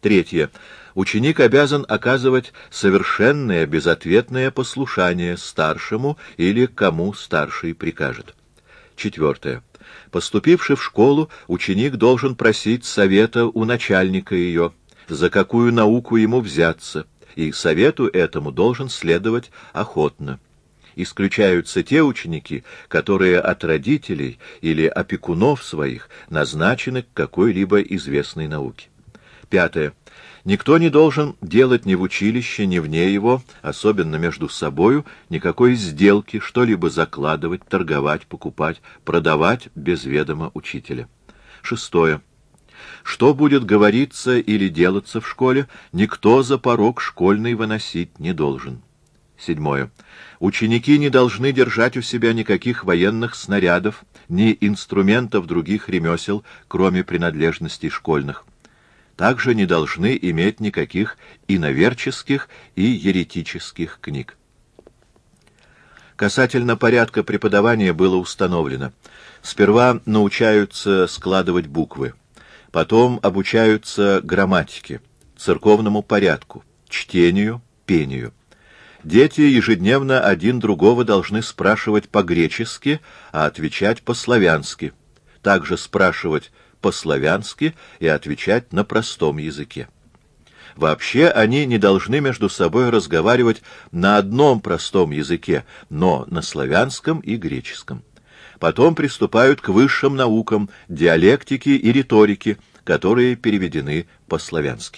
Третье. Ученик обязан оказывать совершенное безответное послушание старшему или кому старший прикажет. Четвертое. Поступивший в школу, ученик должен просить совета у начальника ее, за какую науку ему взяться, и совету этому должен следовать охотно. Исключаются те ученики, которые от родителей или опекунов своих назначены к какой-либо известной науке. Пятое. Никто не должен делать ни в училище, ни вне его, особенно между собою, никакой сделки, что-либо закладывать, торговать, покупать, продавать без ведома учителя. Шестое. Что будет говориться или делаться в школе, никто за порог школьный выносить не должен. Седьмое. Ученики не должны держать у себя никаких военных снарядов, ни инструментов других ремесел, кроме принадлежностей школьных. Также не должны иметь никаких иноверческих и еретических книг. Касательно порядка преподавания было установлено: сперва научаются складывать буквы, потом обучаются грамматике, церковному порядку, чтению, пению. Дети ежедневно один другого должны спрашивать по-гречески, а отвечать по-славянски, также спрашивать по-славянски и отвечать на простом языке. Вообще они не должны между собой разговаривать на одном простом языке, но на славянском и греческом. Потом приступают к высшим наукам диалектики и риторики, которые переведены по-славянски.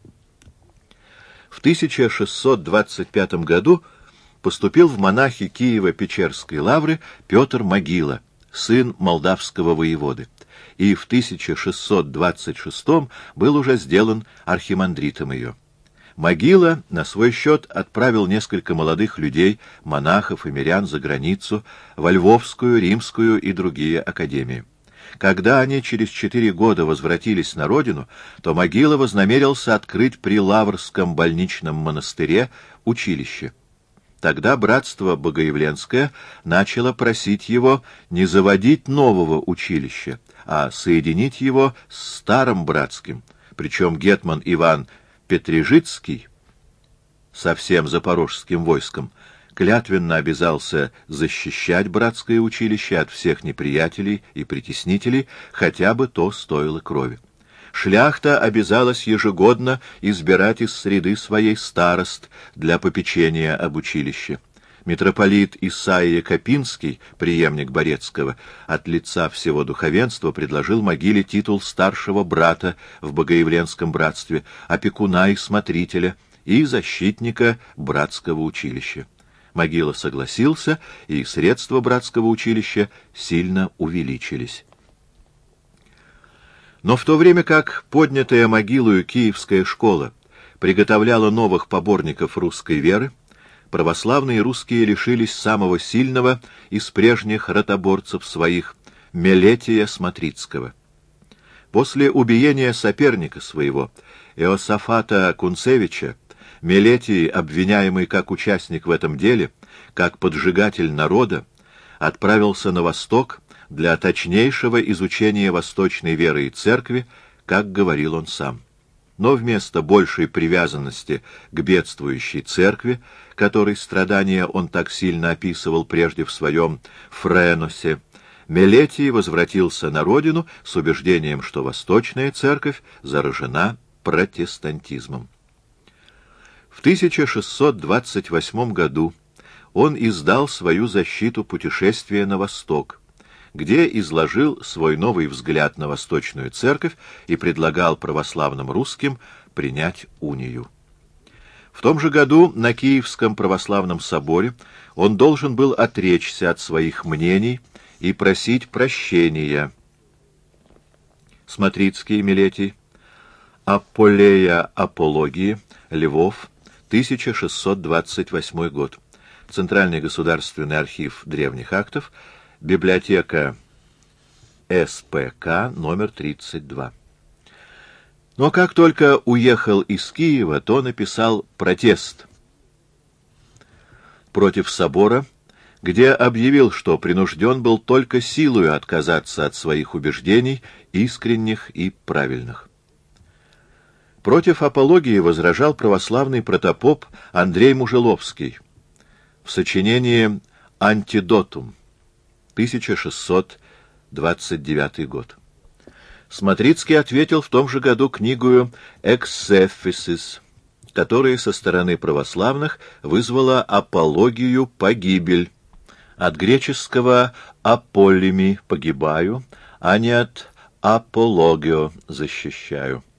В 1625 году поступил в монахи Киево-Печерской лавры Петр Могила, сын молдавского воеводы, и в 1626 был уже сделан архимандритом ее. Могила на свой счет отправил несколько молодых людей, монахов и мирян за границу, во Львовскую, Римскую и другие академии. Когда они через 4 года возвратились на родину, то Могила вознамерился открыть при Лаврском больничном монастыре училище. Тогда братство Богоявленское начало просить его не заводить нового училища, а соединить его с старым братским, причем гетман Иван Петрижицкий со всем запорожским войском клятвенно обязался защищать братское училище от всех неприятелей и притеснителей, хотя бы то стоило крови. Шляхта обязалась ежегодно избирать из среды своей старост для попечения об училище. Митрополит Исаия Копинский, преемник Борецкого, от лица всего духовенства предложил Могиле титул старшего брата в Богоявленском братстве, опекуна и смотрителя и защитника братского училища. Могила согласился, и средства братского училища сильно увеличились. Но в то время как поднятая Могилою Киевская школа приготовляла новых поборников русской веры, православные русские лишились самого сильного из прежних ротоборцев своих, Мелетия Смотрицкого. После убиения соперника своего, Иосафата Кунцевича, Мелетий, обвиняемый как участник в этом деле, как поджигатель народа, отправился на восток для точнейшего изучения восточной веры и церкви, как говорил он сам. Но вместо большей привязанности к бедствующей церкви, которой страдания он так сильно описывал прежде в своем Френосе, Мелетий возвратился на родину с убеждением, что восточная церковь заражена протестантизмом. В 1628 году он издал свою защиту путешествия на восток, где изложил свой новый взгляд на восточную церковь и предлагал православным русским принять унию. В том же году на Киевском православном соборе он должен был отречься от своих мнений и просить прощения. Смотрицкий, Мелетий, Аполлея Апологии, Львов, 1628 год. Центральный государственный архив древних актов, библиотека СПК, номер 32. Но как только уехал из Киева, то написал протест против собора, где объявил, что принужден был только силою отказаться от своих убеждений, искренних и правильных. Против апологии возражал православный протопоп Андрей Мужеловский в сочинении «Антидотум», 1629 год. Смотрицкий ответил в том же году книгою «Эксефисис», которая со стороны православных вызвала апологию «погибель», от греческого «аполими» — «погибаю», а не от «апологио» — «защищаю».